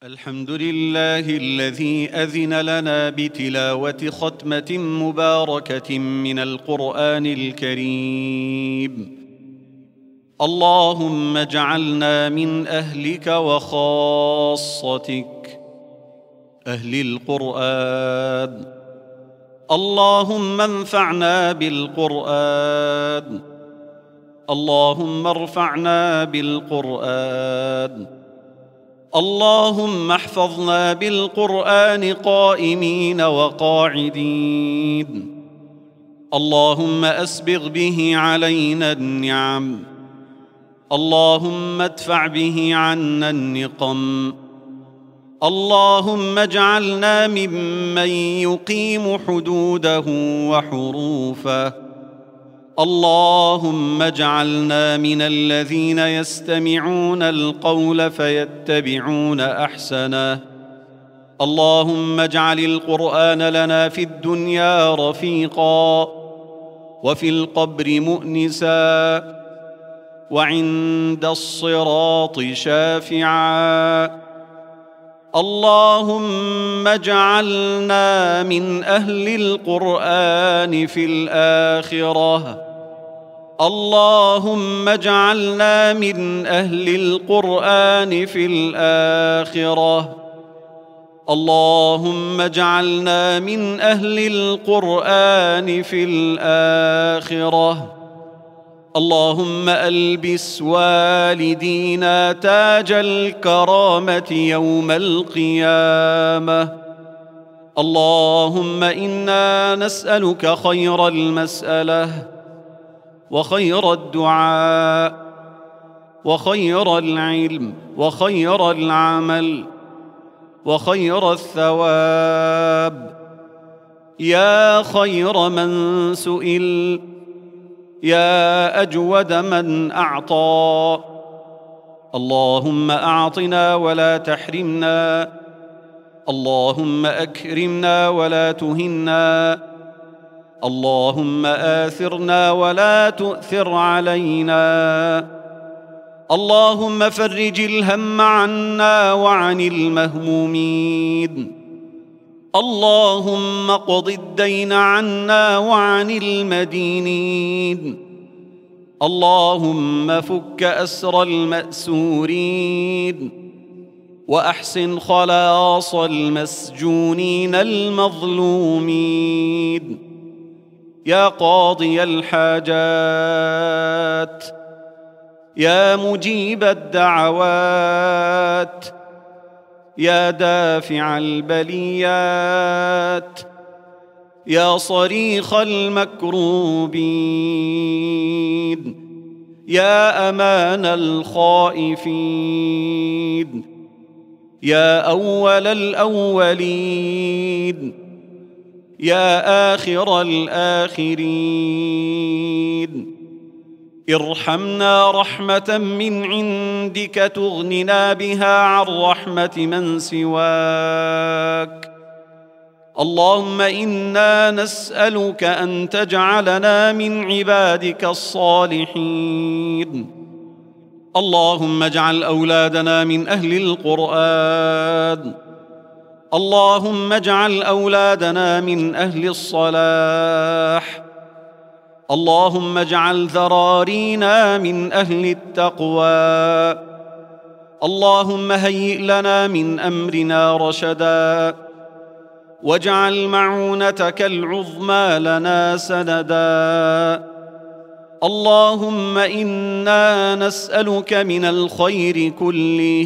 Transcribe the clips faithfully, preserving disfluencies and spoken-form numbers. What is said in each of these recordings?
الحمد لله الذي أذن لنا بتلاوة ختمة مباركة من القرآن الكريم. اللهم اجعلنا من أهلك وخاصتك أهل القرآن. اللهم انفعنا بالقرآن. اللهم ارفعنا بالقرآن. اللهم احفظنا بالقرآن قائمين وقاعدين. اللهم أسبغ به علينا النعم. اللهم ادفع به عنا النقم. اللهم اجعلنا ممن يقيم حدوده وحروفه. اللهم اجعلنا من الذين يستمعون القول فيتبعون أحسنه. اللهم اجعل القرآن لنا في الدنيا رفيقا، وفي القبر مؤنسا، وعند الصراط شافعا. اللهم اجعلنا من أهل القرآن في الآخرة. اللهم اجعلنا من أهل القرآن في الآخرة. اللهم اجعلنا من أهل القرآن في الآخرة. اللهم ألبس والدينا تاج الكرامة يوم القيامة. اللهم إنا نسألك خير المسألة، وخير الدعاء، وخير العلم، وخير العمل، وخير الثواب، يا خير من سئل، يا أجود من أعطى. اللهم أعطنا ولا تحرمنا. اللهم أكرمنا ولا تهنا. اللهم آثرنا ولا تؤثر علينا. اللهم فرج الهم عنا وعن المهمومين. اللهم اقض الدين عنا وعن المدينين. اللهم فك أسر المأسورين، وأحسن خلاص المسجونين المظلومين. يا قاضي الحاجات، يا مجيب الدعوات، يا دافع البليات، يا صريخ المكروبين، يا أمان الخائفين، يا أول الأولين، يا آخر الآخرين، ارحمنا رحمة من عندك تغننا بها عن رحمة من سواك. اللهم إنا نسألك أن تجعلنا من عبادك الصالحين. اللهم اجعل أولادنا من أهل القرآن. اللهم اجعل أولادنا من أهل الصلاح. اللهم اجعل ذرارينا من أهل التقوى. اللهم هيئ لنا من أمرنا رشدا، واجعل معونتك العظمى لنا سندا. اللهم إنا نسألك من الخير كله،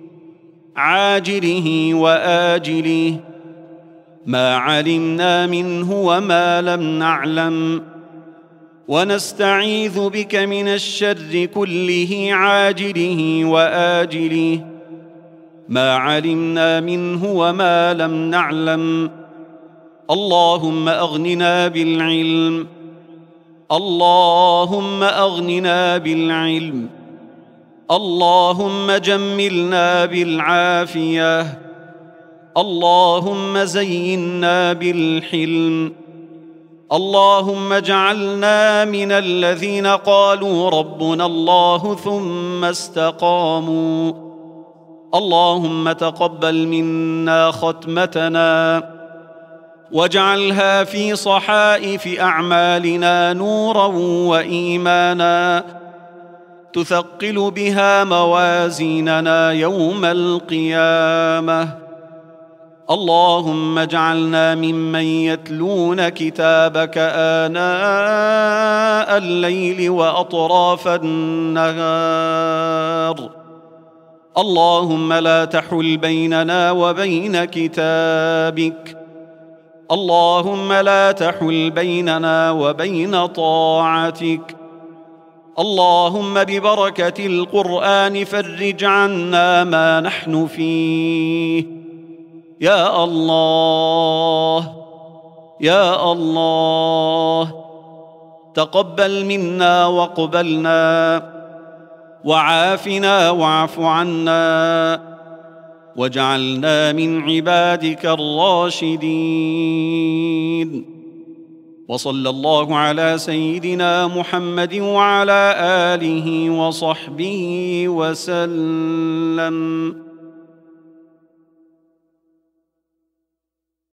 عاجله وآجله، ما علمنا منه وما لم نعلم، ونستعيذ بك من الشر كله، عاجله وآجله، ما علمنا منه وما لم نعلم. اللهم أغننا بالعلم. اللهم أغننا بالعلم. اللهم جملنا بالعافية. اللهم زينا بالحلم. اللهم اجعلنا من الذين قالوا ربنا الله ثم استقاموا اللهم تقبل منا ختمتنا واجعلها في صحائف أعمالنا نورا وإيمانا تثقل بها موازيننا يوم القيامة. اللهم اجعلنا ممن يتلون كتابك آناء الليل وأطراف النهار. اللهم لا تحل بيننا وبين كتابك، اللهم لا تحل بيننا وبين طاعتك. اللهم ببركة القرآن فرج عنا ما نحن فيه. يا الله يا الله، تقبل منا واقبلنا، وعافنا واعف عنا، واجعلنا من عبادك الراشدين. وصلى الله على سيدنا محمد وعلى آله وصحبه وسلم.